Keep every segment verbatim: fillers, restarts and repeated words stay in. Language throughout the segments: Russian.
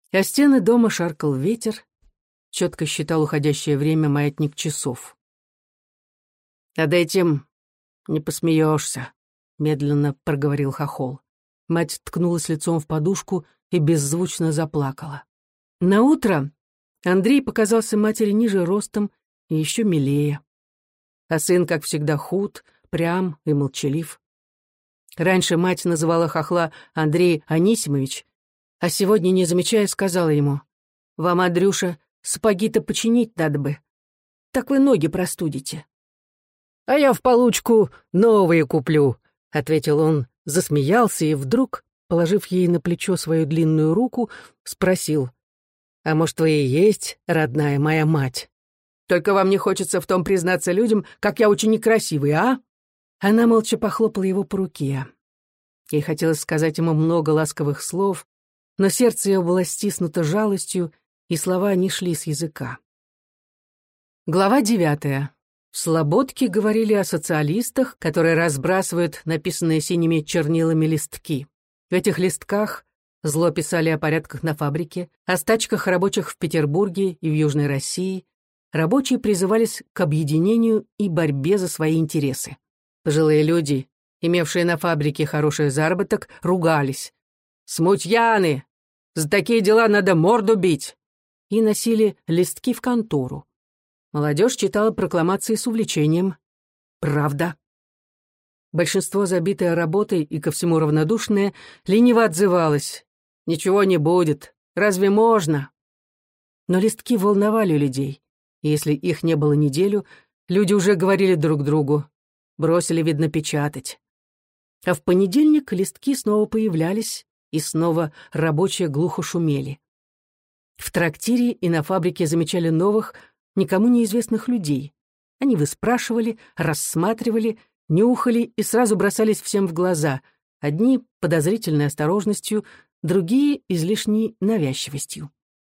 А стены дома шаркал ветер, четко считал уходящее время маятник часов. «Над этим не посмеешься», — медленно проговорил Хохол. Мать ткнулась лицом в подушку и беззвучно заплакала. Наутро Андрей показался матери ниже ростом и еще милее. А сын, как всегда, худ, прям и молчалив. Раньше мать называла хохла Андрей Анисимович, а сегодня, не замечая, сказала ему: «Вам, Андрюша, сапоги-то починить надо бы. Так вы ноги простудите». «А я в получку новые куплю», — ответил он, засмеялся и вдруг, положив ей на плечо свою длинную руку, спросил: «А может, вы и есть родная моя мать? Только вам не хочется в том признаться людям, как я очень некрасивый, а?» Она молча похлопала его по руке. Ей хотелось сказать ему много ласковых слов, но сердце ее было стиснуто жалостью, и слова не шли с языка. Глава девятая. В Слободке говорили о социалистах, которые разбрасывают написанные синими чернилами листки. В этих листках зло писали о порядках на фабрике, о стачках рабочих в Петербурге и в Южной России. Рабочие призывались к объединению и борьбе за свои интересы. Пожилые люди, имевшие на фабрике хороший заработок, ругались. «Смутьяны! За такие дела надо морду бить!» И носили листки в контору. Молодежь читала прокламации с увлечением. Правда. Большинство, забитое работой и ко всему равнодушное, лениво отзывалось. «Ничего не будет. Разве можно?» Но листки волновали людей. И если их не было неделю, люди уже говорили друг другу. Бросили, видно, печатать. А в понедельник листки снова появлялись, и снова рабочие глухо шумели. В трактире и на фабрике замечали новых, никому неизвестных людей. Они выспрашивали, рассматривали, нюхали и сразу бросались всем в глаза. Одни — подозрительной осторожностью, другие — излишней навязчивостью.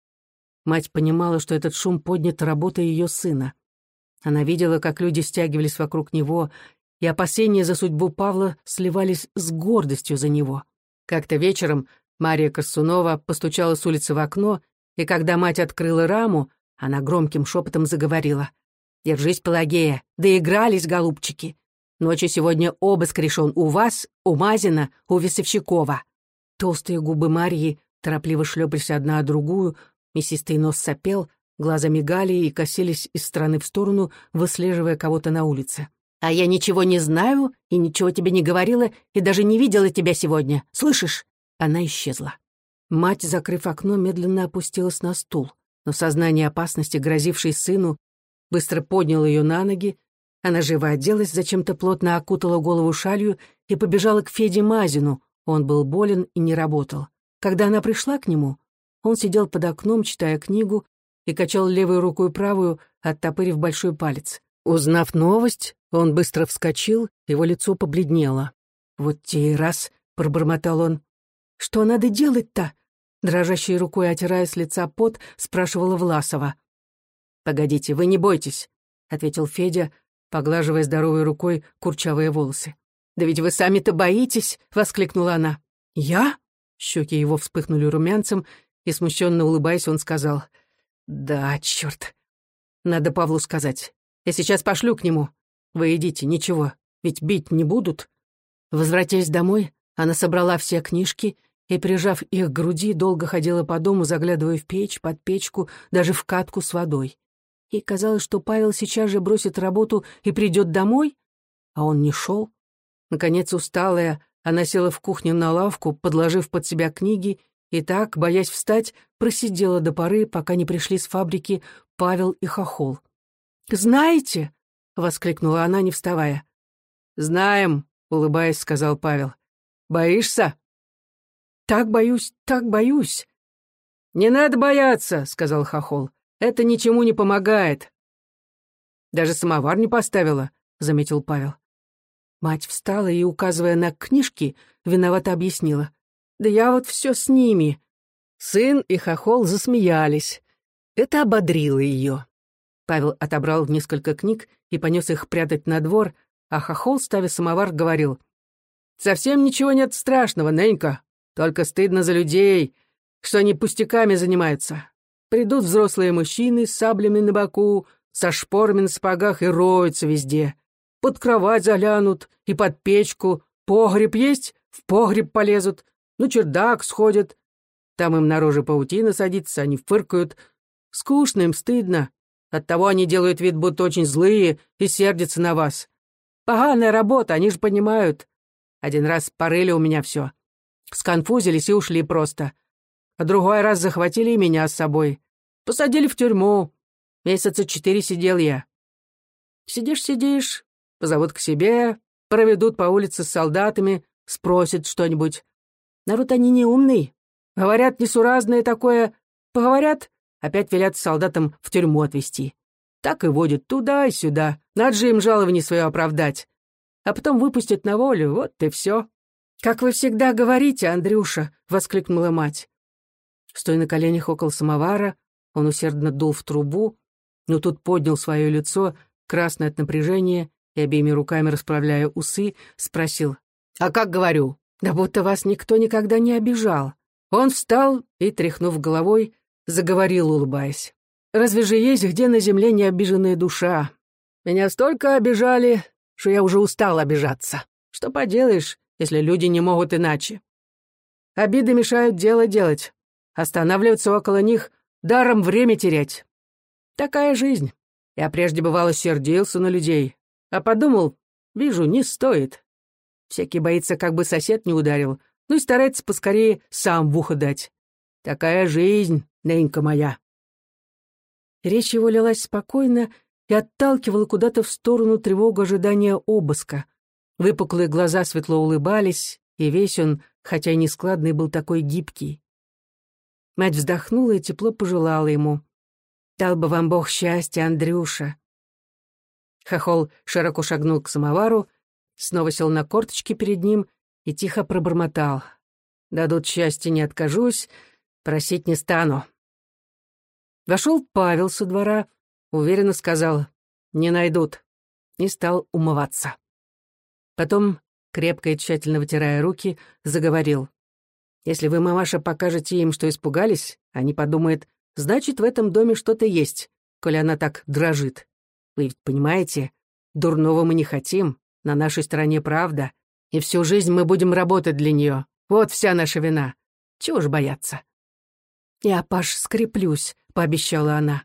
Мать понимала, что этот шум поднят работой ее сына. Она видела, как люди стягивались вокруг него, и опасения за судьбу Павла сливались с гордостью за него. Как-то вечером Мария Корсунова постучала с улицы в окно, и когда мать открыла раму, она громким шепотом заговорила: «Держись, Пелагея, доигрались, голубчики. Ночью сегодня обыск решен у вас, у Мазина, у Весовщикова». Толстые губы Марьи торопливо шлепались одна о другую, мясистый нос сопел, глаза мигали и косились из стороны в сторону, выслеживая кого-то на улице. «А я ничего не знаю и ничего тебе не говорила и даже не видела тебя сегодня. Слышишь?» Она исчезла. Мать, закрыв окно, медленно опустилась на стул, но сознание опасности, грозившей сыну, быстро подняло ее на ноги. Она живо оделась, зачем-то плотно окутала голову шалью и побежала к Феде Мазину. Он был болен и не работал. Когда она пришла к нему, он сидел под окном, читая книгу, и качал левой рукой правую, оттопырив большой палец. Узнав новость, он быстро вскочил, его лицо побледнело. «Вот те и раз», — пробормотал он. «Что надо делать-то?» Дрожащей рукой, отирая с лица пот, спрашивала Власова. «Погодите, вы не бойтесь», — ответил Федя, поглаживая здоровой рукой курчавые волосы. «Да ведь вы сами-то боитесь!» — воскликнула она. «Я?» — щеки его вспыхнули румянцем, и, смущенно улыбаясь, он сказал: «Да, черт. Надо Павлу сказать. Я сейчас пошлю к нему. Вы идите, ничего, ведь бить не будут». Возвратясь домой, она собрала все книжки и, прижав их к груди, долго ходила по дому, заглядывая в печь, под печку, даже в катку с водой. Ей казалось, что Павел сейчас же бросит работу и придет домой, а он не шел. Наконец, усталая, она села в кухню на лавку, подложив под себя книги, и так, боясь встать, просидела до поры, пока не пришли с фабрики Павел и Хохол. «Знаете?» — воскликнула она, не вставая. «Знаем», — улыбаясь, сказал Павел. «Боишься?» «Так боюсь, так боюсь». «Не надо бояться», — сказал Хохол. «Это ничему не помогает». «Даже самовар не поставила», — заметил Павел. Мать встала и, указывая на книжки, виновато объяснила. «Да я вот все с ними». Сын и Хохол засмеялись. Это ободрило ее. Павел отобрал несколько книг и понес их прятать на двор, а Хохол, ставя самовар, говорил: «Совсем ничего нет страшного, Ненька, только стыдно за людей. что они пустяками занимаются. Придут взрослые мужчины с саблями на боку, со шпорами на сапогах и роются везде. Под кровать заглянут и под печку. Погреб есть, в погреб полезут, ну чердак сходят. Там им на роже паутина садится, они фыркают. Скучно им, стыдно. Оттого они делают вид, будто очень злые и сердятся на вас. Поганая работа, они же понимают. Один раз порыли у меня все. Сконфузились и ушли просто. А другой раз захватили и меня с собой. Посадили в тюрьму. Месяца четыре сидел я. Сидишь-сидишь, позовут к себе, проведут по улице с солдатами, спросят что-нибудь. Народ они не умный. Говорят несуразное такое. Поговорят, опять велят солдатам в тюрьму отвезти. Так и водят туда и сюда. Надо же им жалование свое оправдать. А потом выпустят на волю, вот и все. «Как вы всегда говорите, Андрюша!» — воскликнула мать. Стоя на коленях около самовара, он усердно дул в трубу, но тут поднял свое лицо, красное от напряжения, и обеими руками расправляя усы, спросил: «А как говорю? Да будто вас никто никогда не обижал». Он встал и, тряхнув головой, заговорил, улыбаясь: «Разве же есть где на земле необиженная душа? Меня столько обижали, что я уже устал обижаться. Что поделаешь, если люди не могут иначе? Обиды мешают дело делать. Останавливаться около них — даром время терять. Такая жизнь. Я прежде, бывало, сердился на людей, а подумал, вижу, не стоит. Всякий боится, как бы сосед не ударил, ну и старается поскорее сам в ухо дать. Такая жизнь, ненька моя». Речь его лилась спокойно и отталкивала куда-то в сторону тревогу ожидания обыска. Выпуклые глаза светло улыбались, и весь он, хотя и нескладный, был такой гибкий. Мать вздохнула и тепло пожелала ему: «Дал бы вам Бог счастья, Андрюша». Хохол широко шагнул к самовару, снова сел на корточки перед ним и тихо пробормотал: «Дадут счастье, не откажусь, просить не стану». Вошел Павел со двора, уверенно сказал: «Не найдут», и стал умываться. Потом, крепко и тщательно вытирая руки, заговорил: «Если вы, мамаша, покажете им, что испугались, они подумают, значит, в этом доме что-то есть, коли она так дрожит. Вы ведь понимаете, дурного мы не хотим, на нашей стороне правда, и всю жизнь мы будем работать для нее. Вот вся наша вина. Чего ж бояться?» «Я, Паш, скреплюсь», — пообещала она.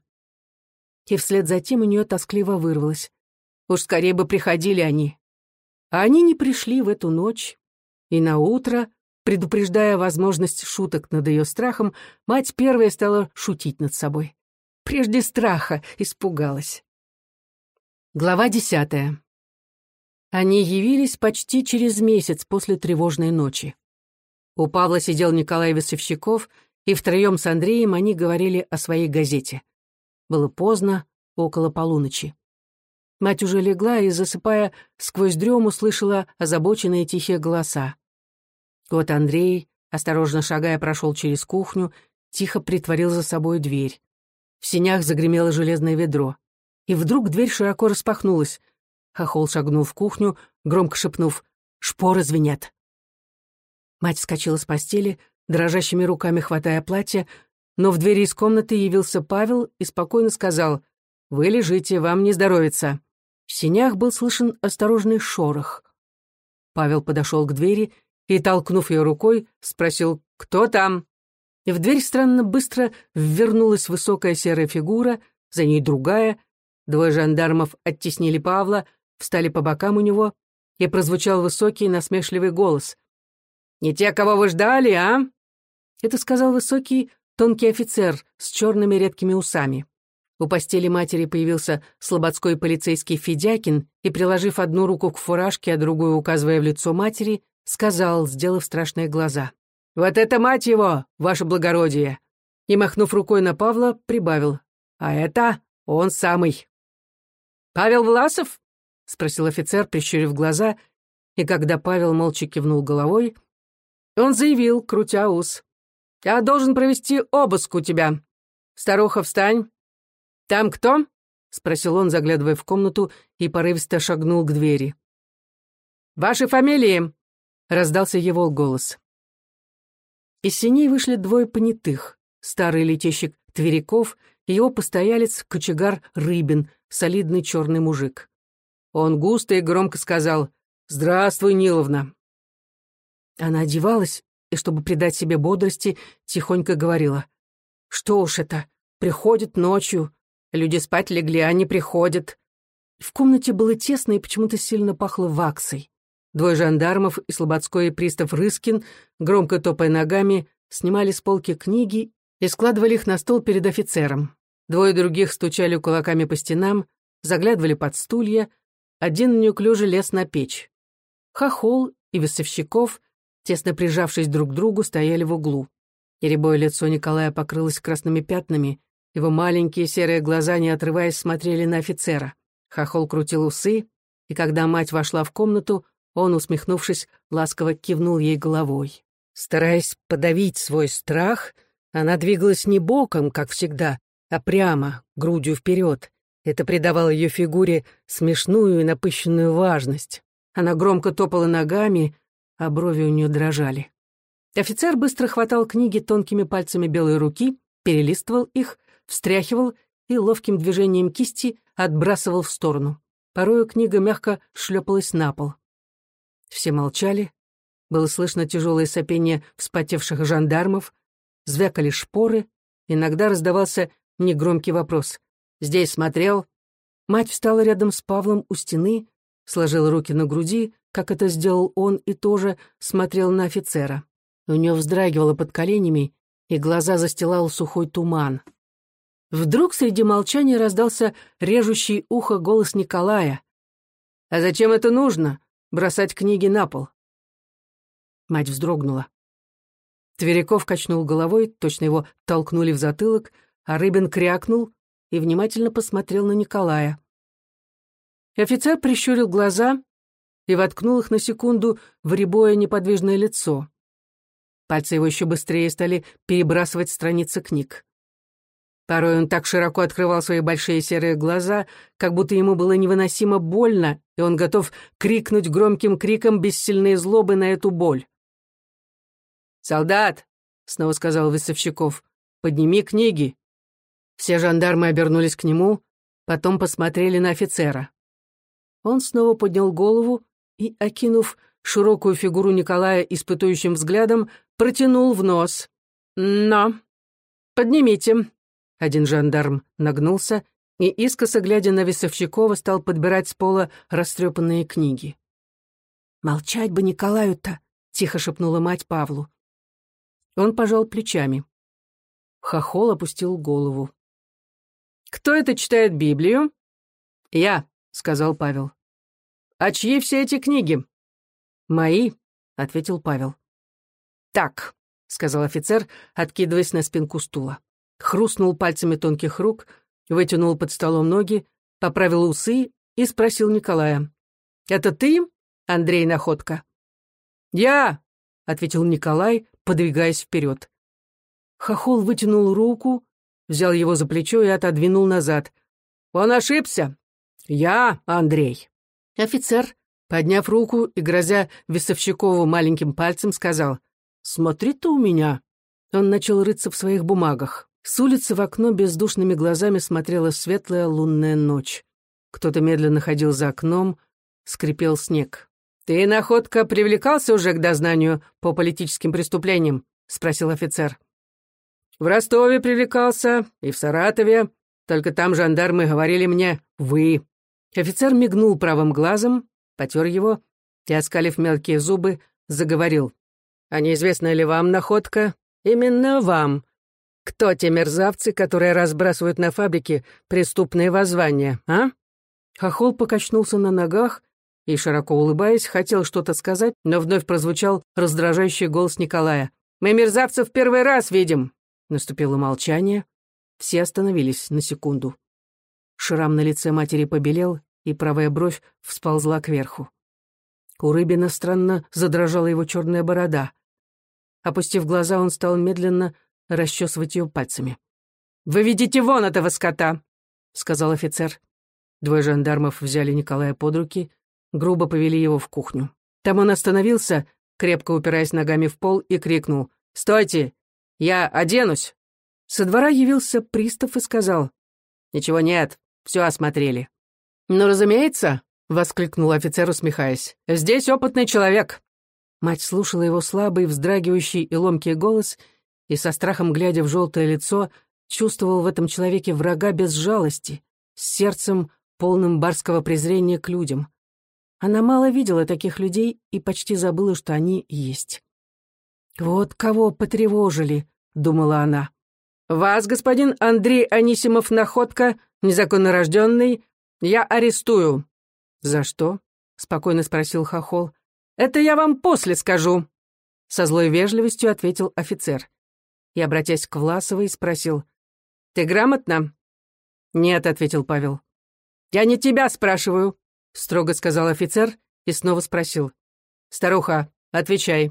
И вслед за тем у нее тоскливо вырвалось: «Уж скорее бы приходили они». А они не пришли в эту ночь, и наутро, предупреждая возможность шуток над ее страхом, мать первая стала шутить над собой. Прежде страха испугалась. Глава десятая. Они явились почти через месяц после тревожной ночи. У Павла сидел Николай Весовщиков, и втроем с Андреем они говорили о своей газете. Было поздно, около полуночи. Мать уже легла и, засыпая, сквозь дрему слышала озабоченные тихие голоса. Вот Андрей, осторожно шагая, прошел через кухню, тихо притворил за собой дверь. В сенях загремело железное ведро. И вдруг дверь широко распахнулась. Хохол шагнул в кухню, громко шепнув: «Шпоры звенят». Мать вскочила с постели, дрожащими руками хватая платье, но в двери из комнаты явился Павел и спокойно сказал: «Вы лежите, вам не здоровится». В сенях был слышен осторожный шорох. Павел подошел к двери и, толкнув ее рукой, спросил: «Кто там?» И в дверь странно быстро ввернулась высокая серая фигура, за ней другая. Двое жандармов оттеснили Павла, встали по бокам у него, и прозвучал высокий насмешливый голос: «Не те, кого вы ждали, а?» Это сказал высокий, тонкий офицер с черными редкими усами. У постели матери появился слободской полицейский Федякин и, приложив одну руку к фуражке, а другую указывая в лицо матери, сказал, сделав страшные глаза: «Вот это мать его, ваше благородие!» И, махнув рукой на Павла, прибавил: «А это он самый». «Павел Власов?» — спросил офицер, прищурив глаза, и когда Павел молча кивнул головой, он заявил, крутя ус: «Я должен провести обыск у тебя. Старуха, встань». «Там кто?» — спросил он, заглядывая в комнату, и порывисто шагнул к двери. «Ваши фамилии?» — раздался его голос. Из сеней вышли двое понятых. Старый летещик Тверяков и его постоялец, кочегар Рыбин, солидный черный мужик. Он густо и громко сказал: «Здравствуй, Ниловна». Она одевалась и, чтобы придать себе бодрости, тихонько говорила: «Что уж это, приходят ночью, люди спать легли, а не приходят». В комнате было тесно и почему-то сильно пахло ваксой. Двое жандармов и слободской пристав Рыскин, громко топая ногами, снимали с полки книги и складывали их на стол перед офицером. Двое других стучали кулаками по стенам, заглядывали под стулья, один неуклюже лез на печь. Хохол и Весовщиков, тесно прижавшись друг к другу, стояли в углу. И рябое лицо Николая покрылось красными пятнами, его маленькие серые глаза, не отрываясь, смотрели на офицера. Хохол крутил усы, и когда мать вошла в комнату, он, усмехнувшись, ласково кивнул ей головой. Стараясь подавить свой страх, она двигалась не боком, как всегда, а прямо, грудью вперед. Это придавало ее фигуре смешную и напыщенную важность. Она громко топала ногами, а брови у нее дрожали. Офицер быстро хватал книги тонкими пальцами белой руки, перелистывал их, встряхивал и ловким движением кисти отбрасывал в сторону. Порою книга мягко шлепалась на пол. Все молчали. Было слышно тяжелое сопение вспотевших жандармов, звякали шпоры, иногда раздавался негромкий вопрос: «Здесь смотрел?» Мать встала рядом с Павлом у стены, сложила руки на груди, как это сделал он, и тоже смотрел на офицера. У нее вздрагивало под коленями, и глаза застилал сухой туман. Вдруг среди молчания раздался режущий ухо голос Николая. «А зачем это нужно? Бросать книги на пол?» Мать вздрогнула. Тверяков качнул головой, точно его толкнули в затылок, а Рыбин крякнул и внимательно посмотрел на Николая. Офицер прищурил глаза и воткнул их на секунду в рябое неподвижное лицо. Пальцы его еще быстрее стали перебрасывать страницы книг. Порой он так широко открывал свои большие серые глаза, как будто ему было невыносимо больно, и он готов крикнуть громким криком бессильной злобы на эту боль. «Солдат!» — снова сказал Весовщиков. «Подними книги!» Все жандармы обернулись к нему, потом посмотрели на офицера. Он снова поднял голову и, окинув широкую фигуру Николая испытующим взглядом, протянул в нос. «Но! Поднимите!» Один жандарм нагнулся и, искоса глядя на Весовщикова, стал подбирать с пола растрепанные книги. «Молчать бы Николаю-то!» — тихо шепнула мать Павлу. Он пожал плечами. Хохол опустил голову. «Кто это читает Библию?» «Я», — сказал Павел. «А чьи все эти книги?» «Мои», — ответил Павел. «Так», — сказал офицер, откидываясь на спинку стула. Хрустнул пальцами тонких рук, вытянул под столом ноги, поправил усы и спросил Николая. «Это ты, Андрей Находка?» «Я», — ответил Николай, подвигаясь вперед. Хохол вытянул руку, взял его за плечо и отодвинул назад. «Он ошибся. Я Андрей». Офицер, подняв руку и грозя Весовщикову маленьким пальцем, сказал: «Смотри-то у меня». Он начал рыться в своих бумагах. С улицы в окно бездушными глазами смотрела светлая лунная ночь. Кто-то медленно ходил за окном, скрипел снег. «Ты, Находка, привлекался уже к дознанию по политическим преступлениям?» — спросил офицер. «В Ростове привлекался и в Саратове, только там жандармы говорили мне «вы». Офицер мигнул правым глазом, потер его и, оскалив мелкие зубы, заговорил. «А неизвестно ли вам, Находка, именно вам, кто те мерзавцы, которые разбрасывают на фабрике преступные воззвания, а?» Хохол покачнулся на ногах и, широко улыбаясь, хотел что-то сказать, но вновь прозвучал раздражающий голос Николая. «Мы мерзавцев в первый раз видим!» Наступило молчание. Все остановились на секунду. Шрам на лице матери побелел, и правая бровь всползла кверху. У Рыбина странно задрожала его черная борода. Опустив глаза, он стал медленно расчесывать ее пальцами. «Выведите вон этого скота!» — сказал офицер. Двое жандармов взяли Николая под руки, грубо повели его в кухню. Там он остановился, крепко упираясь ногами в пол, и крикнул: «Стойте! Я оденусь!» Со двора явился пристав и сказал: «Ничего нет, все осмотрели». «Ну, разумеется!» — воскликнул офицер, усмехаясь. «Здесь опытный человек!» Мать слушала его слабый, вздрагивающий и ломкий голос, и со страхом, глядя в желтое лицо, чувствовал в этом человеке врага без жалости, с сердцем, полным барского презрения к людям. Она мало видела таких людей и почти забыла, что они есть. «Вот кого потревожили», — думала она. «Вас, господин Андрей Анисимов Находка, незаконно рожденный, я арестую». «За что?» — спокойно спросил Хохол. «Это я вам после скажу», — со злой вежливостью ответил офицер. И, обратясь к Власовой, спросил: «Ты грамотна?» «Нет», — ответил Павел. «Я не тебя спрашиваю», — строго сказал офицер и снова спросил: «Старуха, отвечай».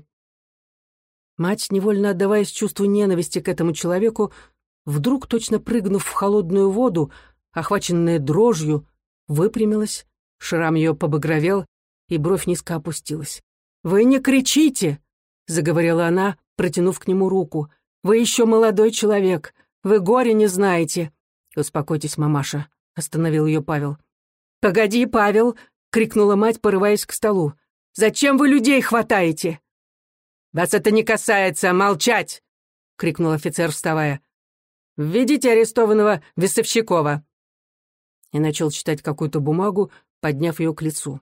Мать, невольно отдаваясь чувству ненависти к этому человеку, вдруг, точно прыгнув в холодную воду, охваченная дрожью, выпрямилась, шрам ее побагровел, и бровь низко опустилась. «Вы не кричите!» — заговорила она, протянув к нему руку. «Вы еще молодой человек, вы горя не знаете». «Успокойтесь, мамаша», — остановил ее Павел. «Погоди, Павел!» — крикнула мать, порываясь к столу. «Зачем вы людей хватаете?» «Вас это не касается, молчать!» — крикнул офицер, вставая. «Введите арестованного Весовщикова!» И начал читать какую-то бумагу, подняв ее к лицу.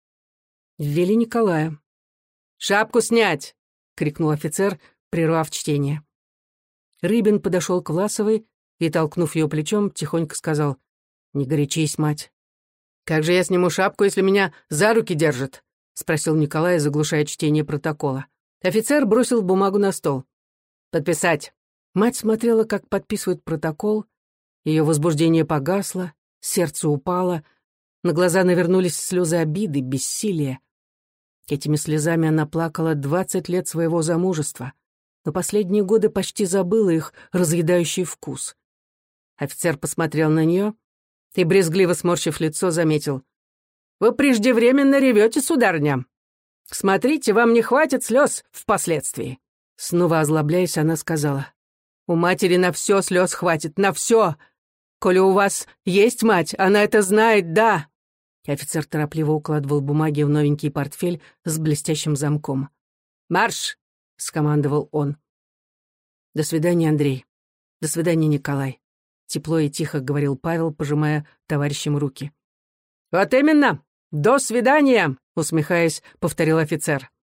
Ввели Николая. «Шапку снять!» — крикнул офицер, прервав чтение. Рыбин подошел к Власовой и, толкнув ее плечом, тихонько сказал: «Не горячись, мать». «Как же я сниму шапку, если меня за руки держат?» — спросил Николай, заглушая чтение протокола. Офицер бросил бумагу на стол. «Подписать». Мать смотрела, как подписывают протокол. Ее возбуждение погасло, сердце упало, на глаза навернулись слезы обиды, бессилия. Этими слезами она плакала двадцать лет своего замужества, но последние годы почти забыла их разъедающий вкус. Офицер посмотрел на нее и, брезгливо сморщив лицо, заметил: «Вы преждевременно ревете, сударыня. Смотрите, вам не хватит слез впоследствии». Снова озлобляясь, она сказала: «У матери на все слез хватит, на все. Коли у вас есть мать, она это знает, да». И офицер торопливо укладывал бумаги в новенький портфель с блестящим замком. «Марш!» — скомандовал он. «До свидания, Андрей. До свидания, Николай», — тепло и тихо говорил Павел, пожимая товарищам руки. «Вот именно! До свидания!» — усмехаясь, повторил офицер.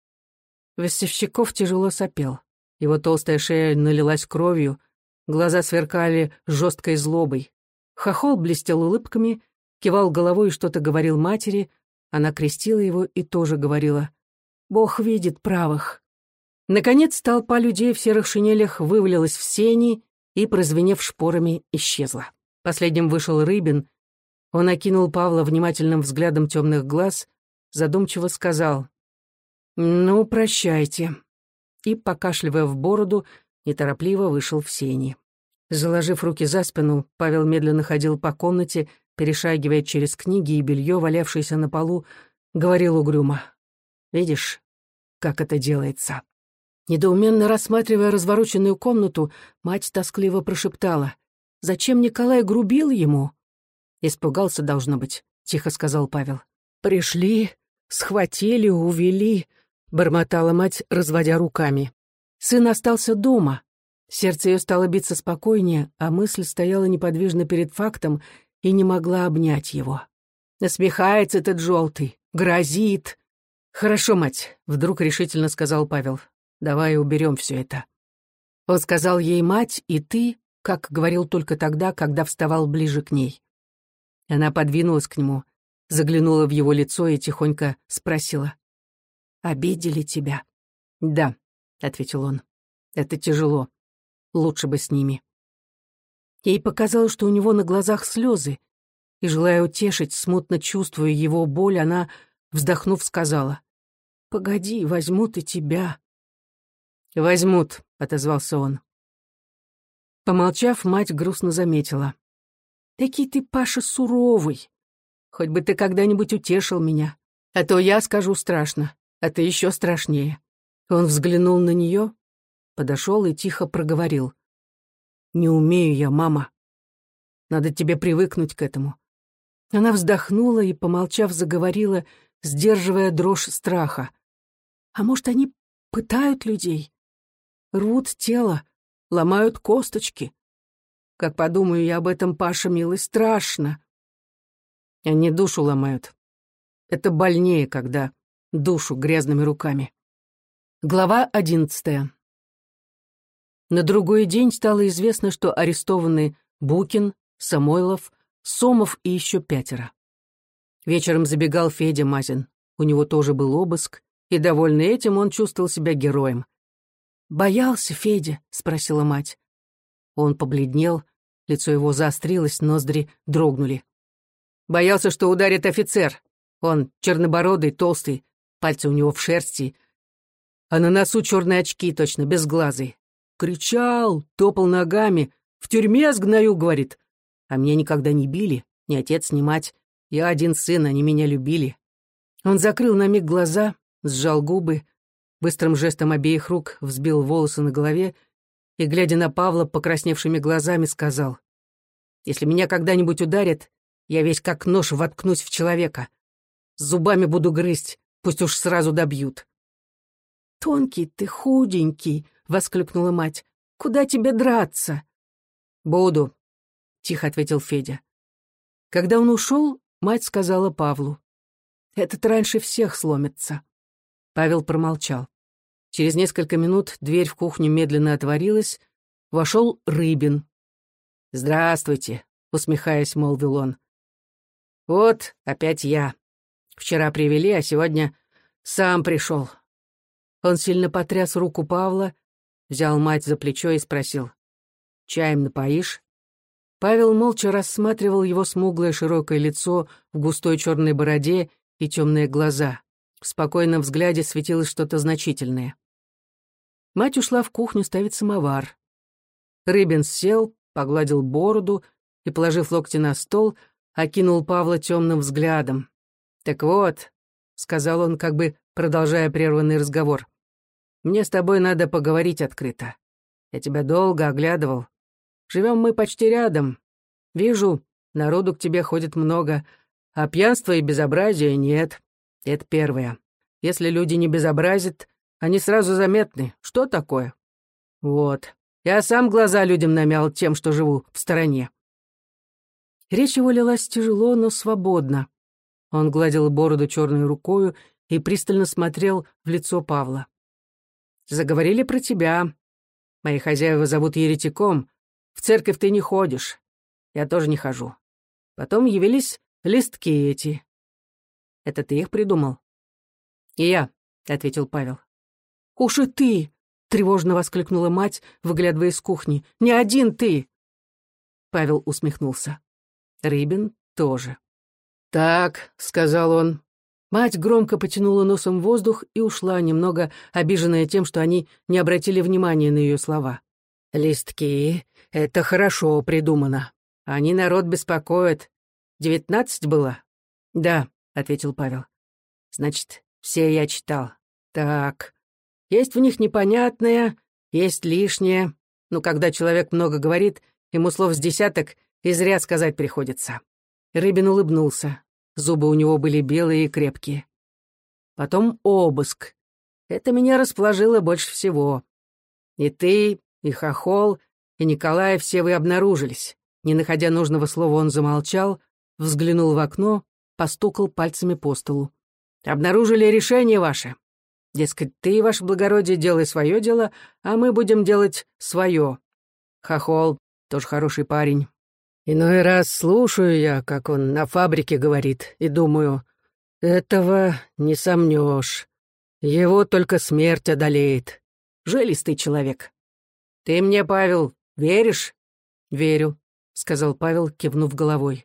Весовщиков тяжело сопел. Его толстая шея налилась кровью, глаза сверкали жесткой злобой. Хохол блестел улыбками, кивал головой и что-то говорил матери. Она крестила его и тоже говорила: «Бог видит правых». Наконец толпа людей в серых шинелях вывалилась в сени и, прозвенев шпорами, исчезла. Последним вышел Рыбин. Он окинул Павла внимательным взглядом темных глаз, задумчиво сказал: «Ну, прощайте», и, покашливая в бороду, неторопливо вышел в сени. Заложив руки за спину, Павел медленно ходил по комнате, перешагивая через книги и белье, валявшееся на полу, говорил угрюмо: «Видишь, как это делается». Недоуменно рассматривая развороченную комнату, мать тоскливо прошептала: «Зачем Николай грубил ему?» «Испугался, должно быть», — тихо сказал Павел. «Пришли, схватили, увели», — бормотала мать, разводя руками. Сын остался дома. Сердце ее стало биться спокойнее, а мысль стояла неподвижно перед фактом и не могла обнять его. «Насмехается этот желтый, грозит». «Хорошо, мать», — вдруг решительно сказал Павел. «Давай уберем все это». Он сказал ей «мать» и «ты», как говорил только тогда, когда вставал ближе к ней. Она подвинулась к нему, заглянула в его лицо и тихонько спросила: «Обидели тебя?» «Да», — ответил он, — «это тяжело. Лучше бы с ними». Ей показалось, что у него на глазах слезы, и, желая утешить, смутно чувствуя его боль, она, вздохнув, сказала: «Погоди, возьмут и тебя». «Возьмут», — отозвался он. Помолчав, мать грустно заметила: «Такий ты, Паша, суровый. Хоть бы ты когда-нибудь утешил меня, а то я скажу страшно, а ты еще страшнее». Он взглянул на нее, подошел и тихо проговорил. «Не умею я, мама. Надо тебе привыкнуть к этому». Она вздохнула и, помолчав, заговорила, сдерживая дрожь страха. «А может, они пытают людей? Рвут тело, ломают косточки? Как подумаю я об этом, Паша, милый, страшно». «Они душу ломают. Это больнее, когда душу грязными руками». Глава одиннадцатая. На другой день стало известно, что арестованы Букин, Самойлов, Сомов и еще пятеро. Вечером забегал Федя Мазин. У него тоже был обыск, и, довольный этим, он чувствовал себя героем. «Боялся Федя?» — спросила мать. Он побледнел, лицо его заострилось, ноздри дрогнули. «Боялся, что ударит офицер. Он чернобородый, толстый, пальцы у него в шерсти, а на носу черные очки, точно, безглазый. Кричал, топал ногами. В тюрьме сгною, говорит. А меня никогда не били, ни отец, ни мать. Я один сын, они меня любили». Он закрыл на миг глаза, сжал губы, быстрым жестом обеих рук взбил волосы на голове и, глядя на Павла покрасневшими глазами, сказал: «Если меня когда-нибудь ударят, я весь как нож воткнусь в человека. Зубами буду грызть, пусть уж сразу добьют». «Тонкий ты, худенький!» — воскликнула мать. «Куда тебе драться?» «Буду», — тихо ответил Федя. Когда он ушел, мать сказала Павлу: «Этот раньше всех сломится». Павел промолчал. Через несколько минут дверь в кухню медленно отворилась. Вошел Рыбин. «Здравствуйте», — усмехаясь, молвил он. «Вот опять я. Вчера привели, а сегодня сам пришел». Он сильно потряс руку Павла, взял мать за плечо и спросил: «Чаем напоишь?» Павел молча рассматривал его смуглое широкое лицо в густой черной бороде и темные глаза. В спокойном взгляде светилось что-то значительное. Мать ушла в кухню ставить самовар. Рыбин сел, погладил бороду и, положив локти на стол, окинул Павла темным взглядом. «Так вот», — сказал он, как бы продолжая прерванный разговор, «мне с тобой надо поговорить открыто. Я тебя долго оглядывал. Живем мы почти рядом. Вижу, народу к тебе ходит много, а пьянства и безобразия нет. Это первое. Если люди не безобразят, они сразу заметны. Что такое? Вот. Я сам глаза людям намял тем, что живу в стороне». Речь его лилась тяжело, но свободно. Он гладил бороду черной рукою и пристально смотрел в лицо Павла. «Заговорили про тебя. Мои хозяева зовут еретиком. В церковь ты не ходишь. Я тоже не хожу. Потом явились листки эти. Это ты их придумал?» «И я», — ответил Павел. «Уж и ты!» — тревожно воскликнула мать, выглядывая из кухни. «Не один ты!» Павел усмехнулся. Рыбин тоже. «Так», — сказал он. Мать громко потянула носом воздух и ушла, немного обиженная тем, что они не обратили внимания на ее слова. «Листки — это хорошо придумано. Они народ беспокоят. Девятнадцать было?» «Да», — ответил Павел. «Значит, все я читал. Так, есть в них непонятное, есть лишнее. Ну, когда человек много говорит, ему слов с десяток и зря сказать приходится». Рыбин улыбнулся. Зубы у него были белые и крепкие. Потом обыск. Это меня расположило больше всего. И ты, и Хохол, и Николай, все вы обнаружились. Не находя нужного слова, он замолчал, взглянул в окно, постукал пальцами по столу. «Обнаружили решение ваше. Дескать, ты, ваше благородие, делай свое дело, а мы будем делать свое. Хохол тоже хороший парень. Иной раз слушаю я, как он на фабрике говорит, и думаю, этого не сомнешь. Его только смерть одолеет. Жилистый человек. Ты мне, Павел, веришь?» «Верю», — сказал Павел, кивнув головой.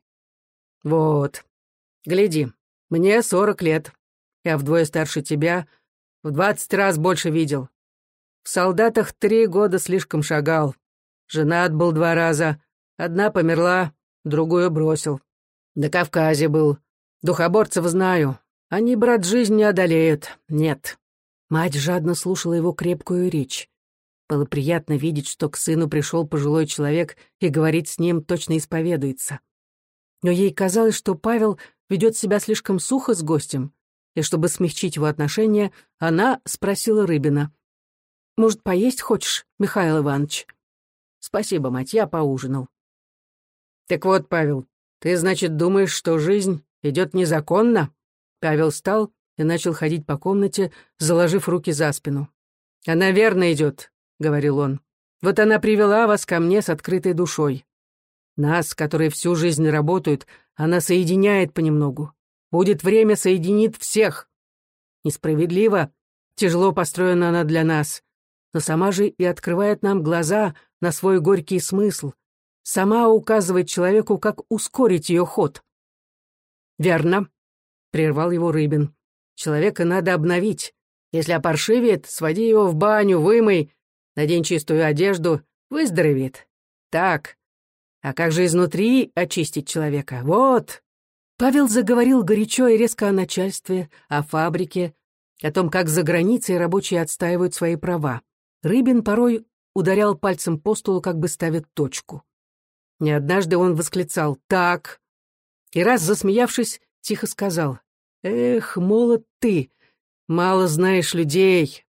«Вот. Гляди, мне сорок лет. Я вдвое старше тебя, в двадцать раз больше видел. В солдатах три года слишком шагал. Женат был два раза. Одна померла, другую бросил. На Кавказе был. Духоборцев знаю. Они, брат, жизнь не одолеют. Нет». Мать жадно слушала его крепкую речь. Было приятно видеть, что к сыну пришел пожилой человек и говорит с ним, точно исповедуется. Но ей казалось, что Павел ведет себя слишком сухо с гостем, и чтобы смягчить его отношение, она спросила Рыбина: «Может, поесть хочешь, Михаил Иванович?» «Спасибо, мать, я поужинал». «Так вот, Павел, ты, значит, думаешь, что жизнь идет незаконно?» Павел встал и начал ходить по комнате, заложив руки за спину. «Она верно идет», — говорил он. «Вот она привела вас ко мне с открытой душой. Нас, которые всю жизнь работают, она соединяет понемногу. Будет время, соединит всех. Несправедливо, тяжело построена она для нас, но сама же и открывает нам глаза на свой горький смысл, сама указывает человеку, как ускорить ее ход». «Верно», — прервал его Рыбин. «Человека надо обновить. Если опаршивеет, своди его в баню, вымой, надень чистую одежду, выздоровеет. Так. А как же изнутри очистить человека? Вот». Павел заговорил горячо и резко о начальстве, о фабрике, о том, как за границей рабочие отстаивают свои права. Рыбин порой ударял пальцем по столу, как бы ставя точку. Не однажды он восклицал «так», и раз, засмеявшись, тихо сказал: «Эх, молод ты, мало знаешь людей».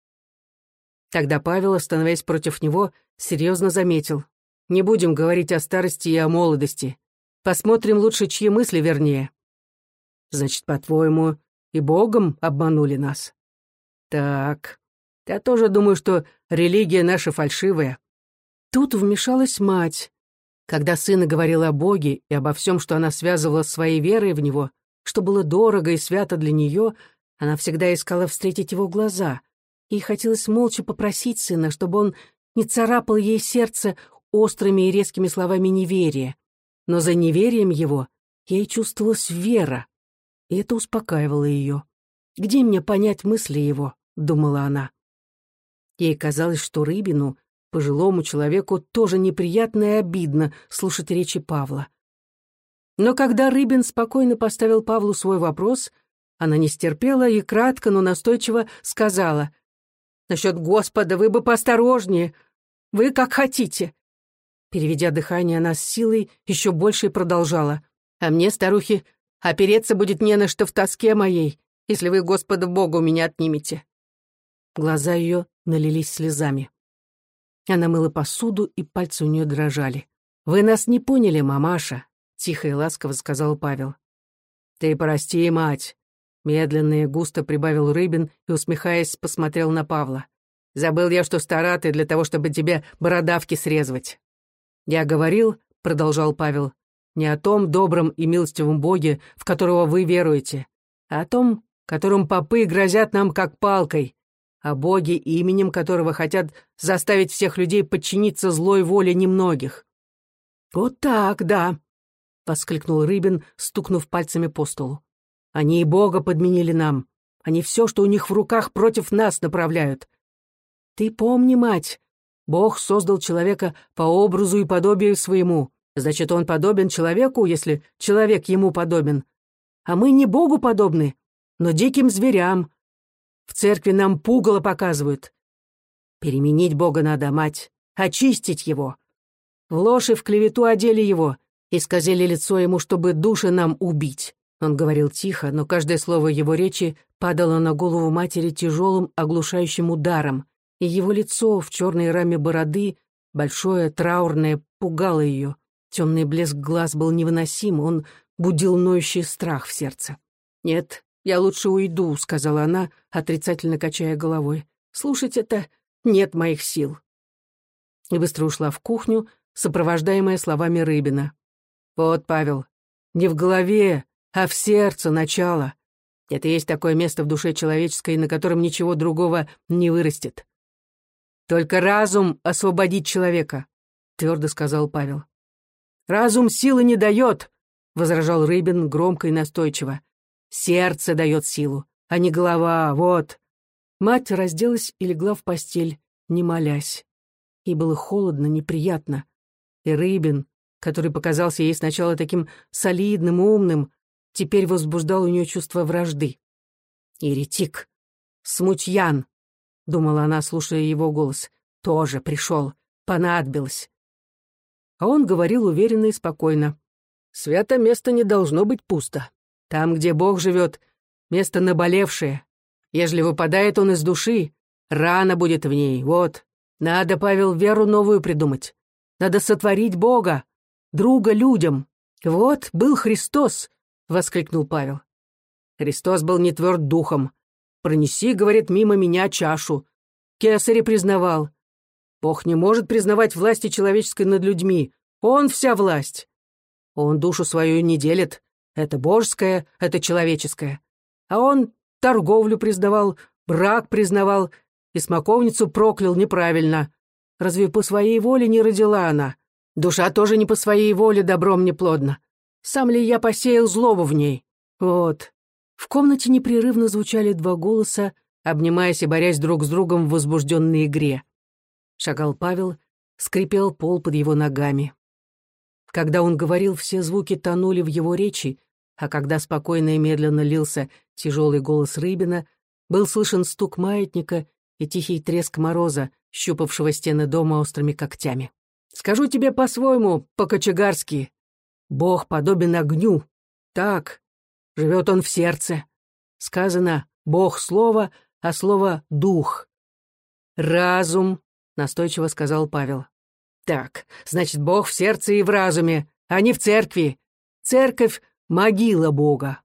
Тогда Павел, становясь против него, серьезно заметил: «Не будем говорить о старости и о молодости. Посмотрим лучше, чьи мысли вернее». «Значит, по-твоему, и Богом обманули нас?» «Так, я тоже думаю, что религия наша фальшивая». Тут вмешалась мать. Когда сына говорила о Боге и обо всем, что она связывала своей верой в Него, что было дорого и свято для нее, она всегда искала встретить его глаза. Ей хотелось молча попросить сына, чтобы он не царапал ей сердце острыми и резкими словами неверия. Но за неверием его ей чувствовалась вера, и это успокаивало ее. «Где мне понять мысли его?» — думала она. Ей казалось, что Рыбину, пожилому человеку, тоже неприятно и обидно слушать речи Павла. Но когда Рыбин спокойно поставил Павлу свой вопрос, она не стерпела и кратко, но настойчиво сказала: «Насчет Господа вы бы поосторожнее. Вы как хотите». Переведя дыхание, она с силой еще больше продолжала: «А мне, старухе, опереться будет не на что в тоске моей, если вы Господа Бога у меня отнимете». Глаза ее налились слезами. Она мыла посуду, и пальцы у нее дрожали. «Вы нас не поняли, мамаша», — тихо и ласково сказал Павел. «Ты прости, мать», — медленно и густо прибавил Рыбин и, усмехаясь, посмотрел на Павла. «Забыл я, что стара ты для того, чтобы тебе бородавки срезать». «Я говорил», — продолжал Павел, «не о том добром и милостивом Боге, в которого вы веруете, а о том, которым попы грозят нам как палкой, о Боге, именем которого хотят заставить всех людей подчиниться злой воле немногих». «Вот так, да», — воскликнул Рыбин, стукнув пальцами по столу. «Они и Бога подменили нам. Они все, что у них в руках, против нас направляют. Ты помни, мать, Бог создал человека по образу и подобию своему. Значит, он подобен человеку, если человек ему подобен. А мы не Богу подобны, но диким зверям. В церкви нам пугало показывают. Переменить Бога надо, мать, очистить его. В ложь и в клевету одели его, исказили лицо ему, чтобы души нам убить». Он говорил тихо, но каждое слово его речи падало на голову матери тяжелым оглушающим ударом, и его лицо в черной раме бороды, большое, траурное, пугало ее. Темный блеск глаз был невыносим, он будил ноющий страх в сердце. «Нет, я лучше уйду», — сказала она, отрицательно качая головой. «Слушать это нет моих сил». И быстро ушла в кухню, сопровождаемая словами Рыбина. «Вот, Павел, не в голове, а в сердце начало. Это есть такое место в душе человеческой, на котором ничего другого не вырастет. Только разум освободит человека», — твердо сказал Павел. «Разум силы не дает», — возражал Рыбин громко и настойчиво. «Сердце дает силу, а не голова, вот». Мать разделась и легла в постель, не молясь. Ей было холодно, неприятно. И Рыбин, который показался ей сначала таким солидным, умным, теперь возбуждал у нее чувство вражды. «Еретик! Смутьян!» — думала она, слушая его голос. Тоже пришел, понадобилось. А он говорил уверенно и спокойно. Свято место не должно быть пусто. Там, где Бог живет, место наболевшее. Ежели выпадает он из души, рана будет в ней. Вот. Надо, Павел, веру новую придумать. Надо сотворить Бога, друга людям. Вот был Христос, — воскликнул Павел. Христос был не тверд духом. Пронеси, говорит, мимо меня чашу. Кесаря признавал. Бог не может признавать власти человеческой над людьми. Он вся власть. Он душу свою не делит. Это божеское, это человеческое. А он торговлю признавал, брак признавал и смоковницу проклял неправильно. Разве по своей воле не родила она? Душа тоже не по своей воле добром не плодна. Сам ли я посеял злобу в ней? Вот. В комнате непрерывно звучали два голоса, обнимаясь и борясь друг с другом в возбужденной игре. Шагал Павел, скрипел пол под его ногами. Когда он говорил, все звуки тонули в его речи, а когда спокойно и медленно лился тяжелый голос Рыбина, был слышен стук маятника и тихий треск мороза, щупавшего стены дома острыми когтями. «Скажу тебе по-своему, по-кочегарски. Бог подобен огню. Так, живет он в сердце. Сказано «Бог — слово», а слово «дух». «Разум», — настойчиво сказал Павел. «Так, значит, Бог в сердце и в разуме, а не в церкви. Церковь — могила Бога».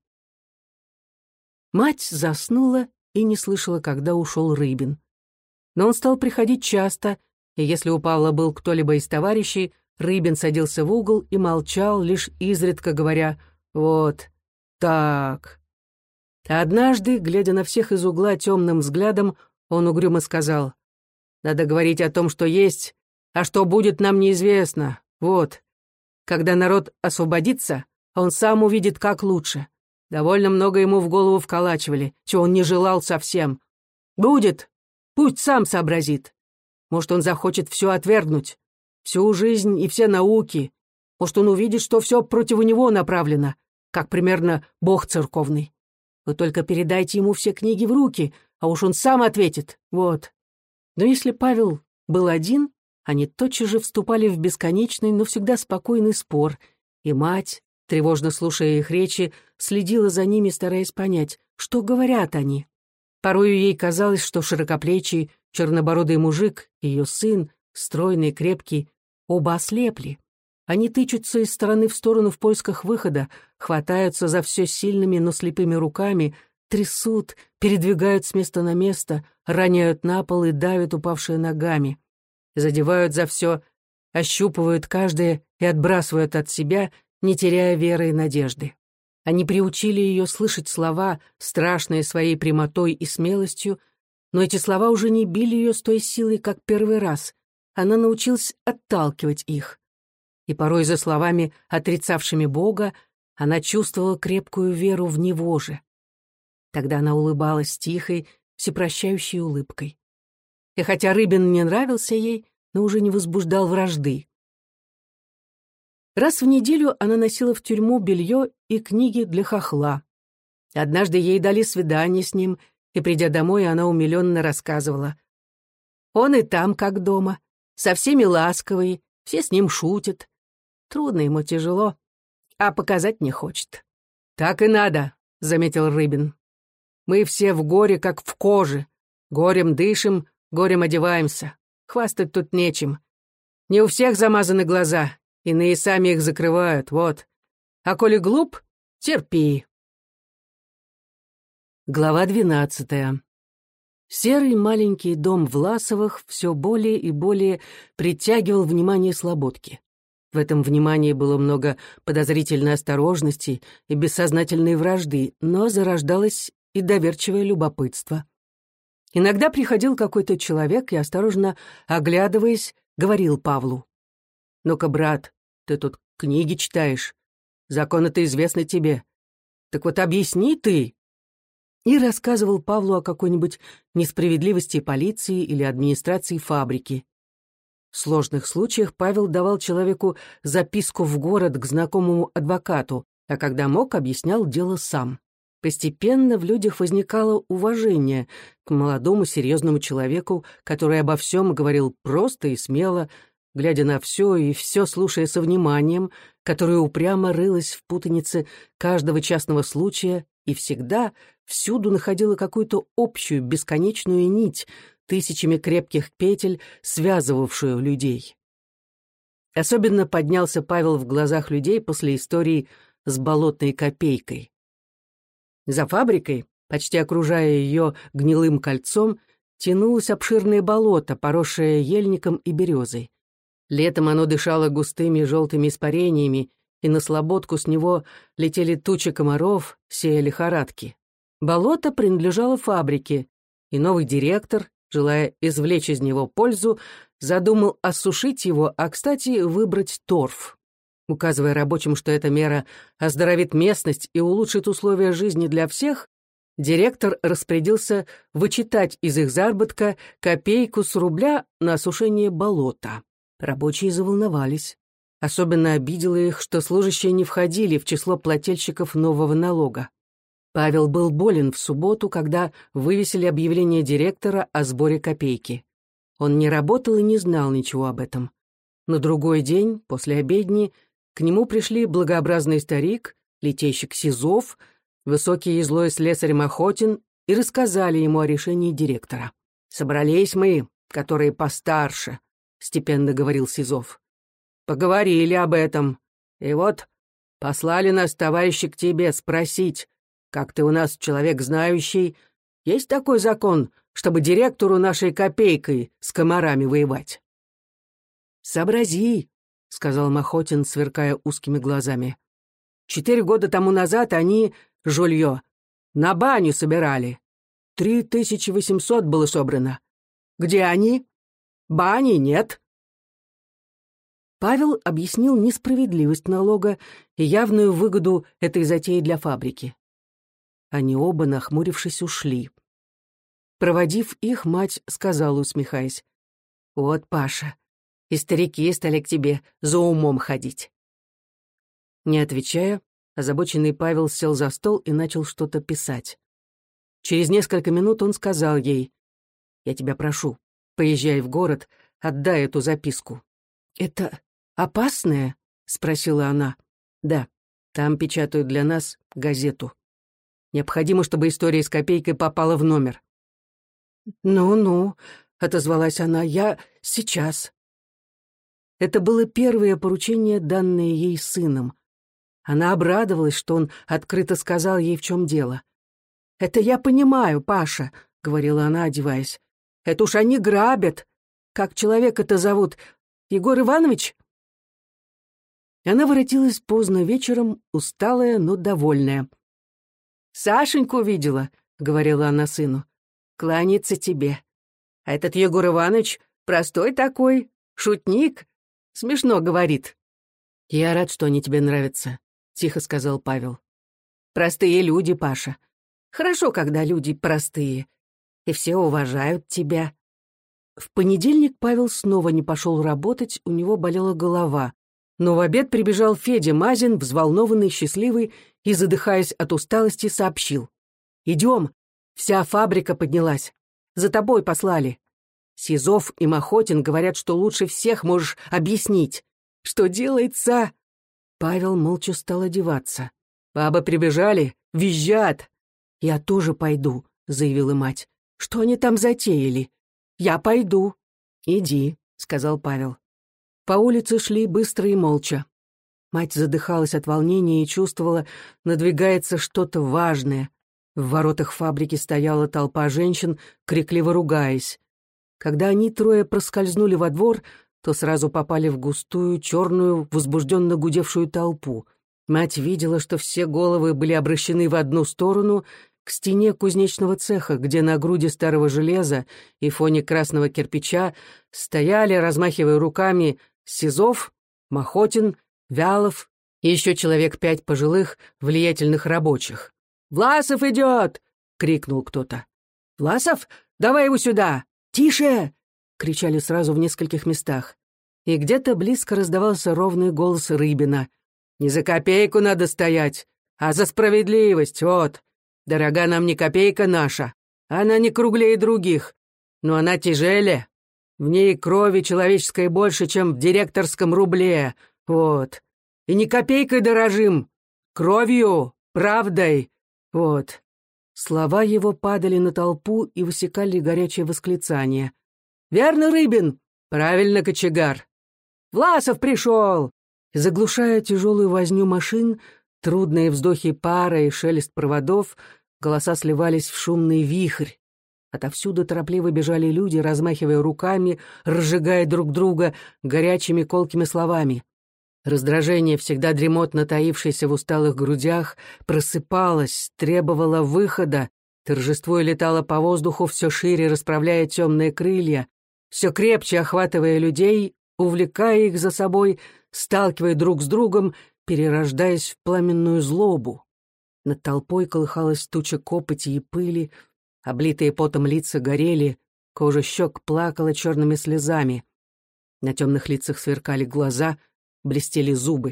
Мать заснула и не слышала, когда ушел Рыбин. Но он стал приходить часто, и если у Павла был кто-либо из товарищей, Рыбин садился в угол и молчал, лишь изредка говоря «вот, так». А однажды, глядя на всех из угла темным взглядом, он угрюмо сказал: «Надо говорить о том, что есть, а что будет, нам неизвестно. Вот, когда народ освободится, он сам увидит, как лучше. Довольно много ему в голову вколачивали, чего он не желал совсем. Будет, пусть сам сообразит. Может, он захочет все отвергнуть, всю жизнь и все науки. Может, он увидит, что все против него направлено, как примерно Бог церковный. Вы только передайте ему все книги в руки, а уж он сам ответит. Вот». Но если Павел был один, они тотчас же вступали в бесконечный, но всегда спокойный спор, и мать, тревожно слушая их речи, следила за ними, стараясь понять, что говорят они. Порою ей казалось, что широкоплечий, чернобородый мужик и ее сын, стройный, крепкий, оба ослепли. Они тычутся из стороны в сторону в поисках выхода, хватаются за все сильными, но слепыми руками, трясут, передвигают с места на место, роняют на пол и давят упавшие ногами. Задевают за все, ощупывают каждое и отбрасывают от себя, не теряя веры и надежды. Они приучили ее слышать слова, страшные своей прямотой и смелостью, но эти слова уже не били ее с той силой, как первый раз. Она научилась отталкивать их. И порой за словами, отрицавшими Бога, она чувствовала крепкую веру в Него же. Тогда она улыбалась тихой, всепрощающей улыбкой. И хотя Рыбин не нравился ей, но уже не возбуждал вражды. Раз в неделю она носила в тюрьму белье и книги для хохла. Однажды ей дали свидание с ним, и, придя домой, она умиленно рассказывала. Он и там, как дома, со всеми ласковый, все с ним шутят. Трудно ему, тяжело, а показать не хочет. «Так и надо», — заметил Рыбин. «Мы все в горе, как в коже. Горем дышим, горем одеваемся. Хвастать тут нечем. Не у всех замазаны глаза, иные сами их закрывают, вот. А коли глуп, терпи». Глава двенадцатая. Серый маленький дом Власовых все более и более притягивал внимание Слободки. В этом внимании было много подозрительной осторожности и бессознательной вражды, но зарождалось и доверчивое любопытство. Иногда приходил какой-то человек и, осторожно оглядываясь, говорил Павлу: «Ну-ка, брат, ты тут книги читаешь. Законы-то известны тебе. Так вот объясни ты». И рассказывал Павлу о какой-нибудь несправедливости полиции или администрации фабрики. В сложных случаях Павел давал человеку записку в город к знакомому адвокату, а когда мог, объяснял дело сам. Постепенно в людях возникало уважение к молодому серьезному человеку, который обо всем говорил просто и смело, глядя на все и все слушая со вниманием, которое упрямо рылось в путанице каждого частного случая и всегда, всюду находила какую-то общую бесконечную нить, тысячами крепких петель, связывавшую людей. Особенно поднялся Павел в глазах людей после истории с болотной копейкой. За фабрикой, почти окружая ее гнилым кольцом, тянулось обширное болото, поросшее ельником и березой. Летом оно дышало густыми желтыми испарениями, и на слободку с него летели тучи комаров, сея лихорадки. Болото принадлежало фабрике, и новый директор, желая извлечь из него пользу, задумал осушить его, а, кстати, выбрать торф. Указывая рабочим, что эта мера оздоровит местность и улучшит условия жизни для всех, директор распорядился вычитать из их заработка копейку с рубля на осушение болота. Рабочие заволновались. Особенно обидело их, что служащие не входили в число плательщиков нового налога. Павел был болен в субботу, когда вывесили объявление директора о сборе копейки. Он не работал и не знал ничего об этом. На другой день, после обедни, к нему пришли благообразный старик, литейщик Сизов, высокий и злой слесарь Махотин, и рассказали ему о решении директора. «Собрались мы, которые постарше», — степенно говорил Сизов. «Поговорили об этом. И вот послали нас товарищи к тебе спросить, как ты у нас человек знающий, есть такой закон, чтобы директору нашей копейкой с комарами воевать?» «Сообрази», — сказал Махотин, сверкая узкими глазами. «Четыре года тому назад они, жулье, на баню собирали. Три тысячи восемьсот было собрано. Где они? Бани нет». Павел объяснил несправедливость налога и явную выгоду этой затеи для фабрики. Они оба, нахмурившись, ушли. Проводив их, мать сказала, усмехаясь: «Вот, Паша, и старики стали к тебе за умом ходить». Не отвечая, озабоченный Павел сел за стол и начал что-то писать. Через несколько минут он сказал ей: «Я тебя прошу, поезжай в город, отдай эту записку». «Это опасное?» — спросила она. «Да, там печатают для нас газету. Необходимо, чтобы история с копейкой попала в номер». «Ну-ну», — отозвалась она, — «я сейчас». Это было первое поручение, данное ей сыном. Она обрадовалась, что он открыто сказал ей, в чем дело. «Это я понимаю, Паша», — говорила она, одеваясь. «Это уж они грабят. Как человек это зовут? Егор Иванович?» Она воротилась поздно вечером, усталая, но довольная. «Сашеньку видела», — говорила она сыну. «Кланяется тебе. А этот Егор Иванович простой такой, шутник, смешно говорит». «Я рад, что они тебе нравятся», — тихо сказал Павел. «Простые люди, Паша. Хорошо, когда люди простые, и все уважают тебя». В понедельник Павел снова не пошел работать, у него болела голова. Но в обед прибежал Федя Мазин, взволнованный, счастливый, и, задыхаясь от усталости, сообщил: «Идем, вся фабрика поднялась. За тобой послали. Сизов и Махотин говорят, что лучше всех можешь объяснить. Что делается?» Павел молча стал одеваться. «Бабы прибежали, визжат». «Я тоже пойду», — заявила мать. «Что они там затеяли?» «Я пойду». «Иди», — сказал Павел. По улице шли быстро и молча. Мать задыхалась от волнения и чувствовала, надвигается что-то важное. В воротах фабрики стояла толпа женщин, крикливо ругаясь. Когда они трое проскользнули во двор, то сразу попали в густую, черную, возбужденно гудевшую толпу. Мать видела, что все головы были обращены в одну сторону, к стене кузнечного цеха, где на груди старого железа и фоне красного кирпича стояли, размахивая руками, Сизов, Махотин, Вялов и еще человек пять пожилых, влиятельных рабочих. «Власов идет!» — крикнул кто-то. «Власов? Давай его сюда! Тише!» — кричали сразу в нескольких местах. И где-то близко раздавался ровный голос Рыбина. «Не за копейку надо стоять, а за справедливость, вот! Дорога нам не копейка наша, она не круглее других, но она тяжелее. В ней крови человеческой больше, чем в директорском рубле, вот. И не копейкой дорожим, кровью, правдой, вот». Слова его падали на толпу и высекали горячее восклицание. «Верно, Рыбин? Правильно, кочегар. Власов пришел!» Заглушая тяжелую возню машин, трудные вздохи пара и шелест проводов, голоса сливались в шумный вихрь. Отовсюду торопливо бежали люди, размахивая руками, разжигая друг друга горячими колкими словами. Раздражение, всегда дремотно таившееся в усталых грудях, просыпалось, требовало выхода, торжество летало по воздуху, все шире расправляя темные крылья, все крепче охватывая людей, увлекая их за собой, сталкивая друг с другом, перерождаясь в пламенную злобу. Над толпой колыхалась туча копоти и пыли, облитые потом лица горели, кожа щек плакала черными слезами. На темных лицах сверкали глаза, блестели зубы.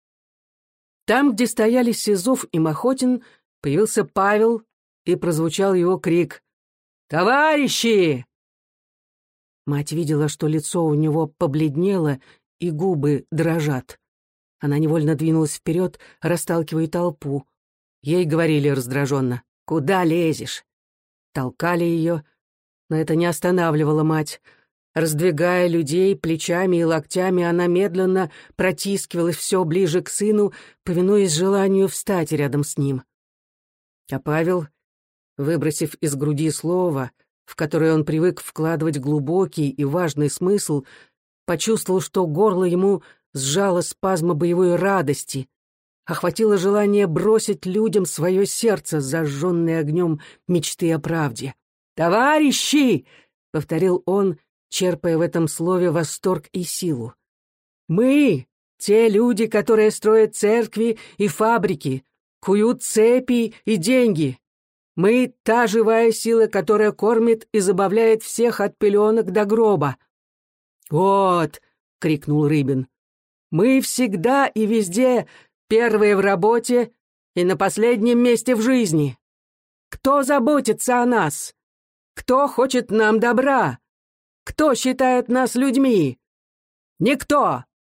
Там, где стояли Сизов и Махотин, появился Павел, и прозвучал его крик: «Товарищи!» Мать видела, что лицо у него побледнело, и губы дрожат. Она невольно двинулась вперед, расталкивая толпу. Ей говорили раздраженно: «Куда лезешь?» Толкали ее, но это не останавливало мать. Раздвигая людей плечами и локтями, она медленно протискивалась все ближе к сыну, повинуясь желанию встать рядом с ним. А Павел, выбросив из груди слово, в которое он привык вкладывать глубокий и важный смысл, почувствовал, что горло ему сжало спазма боевой радости, охватило желание бросить людям свое сердце, зажженное огнем мечты о правде. «Товарищи!» — повторил он, черпая в этом слове восторг и силу. «Мы — те люди, которые строят церкви и фабрики, куют цепи и деньги. Мы — та живая сила, которая кормит и забавляет всех от пеленок до гроба». «Вот!» — крикнул Рыбин. «Мы всегда и везде первые в работе и на последнем месте в жизни. Кто заботится о нас? Кто хочет нам добра? Кто считает нас людьми? Никто!»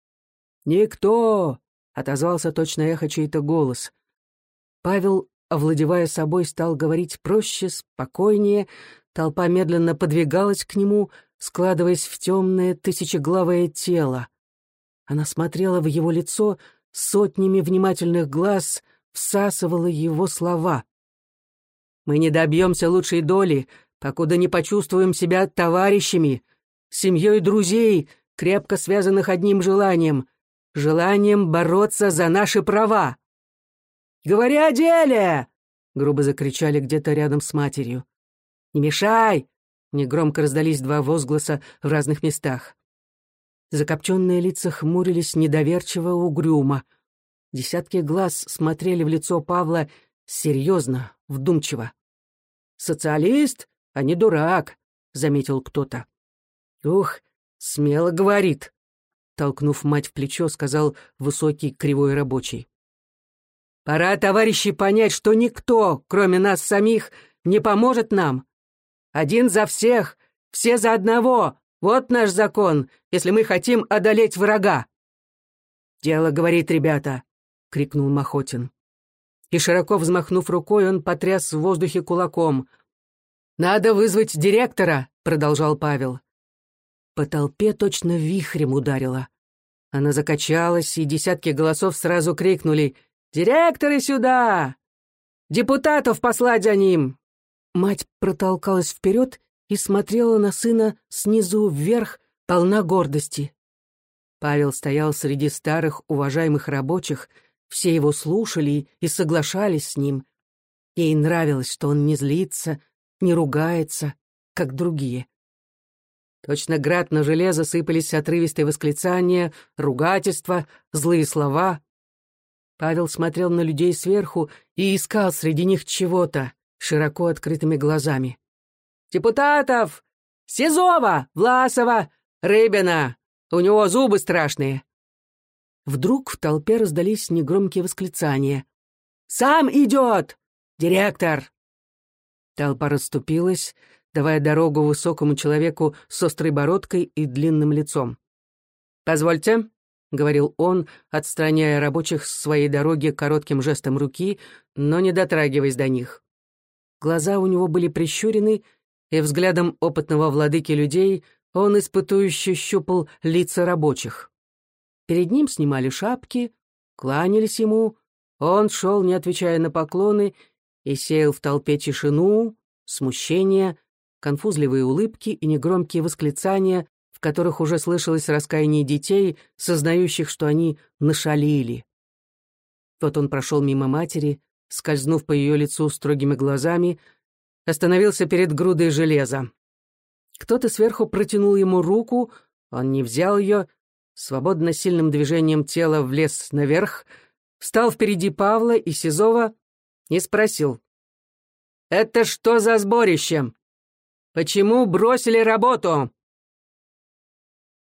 «Никто!» — отозвался точно эхо чей-то голос. Павел, овладевая собой, стал говорить проще, спокойнее. Толпа медленно подвигалась к нему, складываясь в темное тысячеглавое тело. Она смотрела в его лицо сотнями внимательных глаз, всасывала его слова. «Мы не добьемся лучшей доли, покуда не почувствуем себя товарищами, семьей друзей, крепко связанных одним желанием — желанием бороться за наши права». «Говори о деле!» — грубо закричали где-то рядом с матерью. «Не мешай!» — негромко раздались два возгласа в разных местах. Закопченные лица хмурились недоверчиво, угрюмо. Десятки глаз смотрели в лицо Павла серьезно, вдумчиво. «Социалист, а не дурак», — заметил кто-то. «Ух, смело говорит», — толкнув мать в плечо, сказал высокий кривой рабочий. «Пора, товарищи, понять, что никто, кроме нас самих, не поможет нам. Один за всех, все за одного. Вот наш закон, если мы хотим одолеть врага». «Дело, говорит, ребята», — крикнул Махотин. И, широко взмахнув рукой, он потряс в воздухе кулаком. «Надо вызвать директора», — продолжал Павел. По толпе точно вихрем ударило. Она закачалась, и десятки голосов сразу крикнули: «Директоры сюда! Депутатов послать за ним!» Мать протолкалась вперед и смотрела на сына снизу вверх, полна гордости. Павел стоял среди старых уважаемых рабочих, все его слушали и соглашались с ним. Ей нравилось, что он не злится, не ругается, как другие. Точно град на железо сыпались отрывистые восклицания, ругательства, злые слова. Павел смотрел на людей сверху и искал среди них чего-то, широко открытыми глазами. «Депутатов! Сизова, Власова, Рыбина! У него зубы страшные!» Вдруг в толпе раздались негромкие восклицания. «Сам идет! «Директор!» Толпа расступилась, давая дорогу высокому человеку с острой бородкой и длинным лицом. «Позвольте», — говорил он, отстраняя рабочих с своей дороги коротким жестом руки, но не дотрагиваясь до них. Глаза у него были прищурены, и взглядом опытного владыки людей он испытующе щупал лица рабочих. Перед ним снимали шапки, кланялись ему, он шел, не отвечая на поклоны, и сеял в толпе тишину, смущение, конфузливые улыбки и негромкие восклицания, в которых уже слышалось раскаяние детей, сознающих, что они нашалили. Вот он прошел мимо матери, скользнув по ее лицу строгими глазами, остановился перед грудой железа. Кто-то сверху протянул ему руку, он не взял ее, свободно сильным движением тела влез наверх, встал впереди Павла и Сизова и спросил: «Это что за сборище? Почему бросили работу?»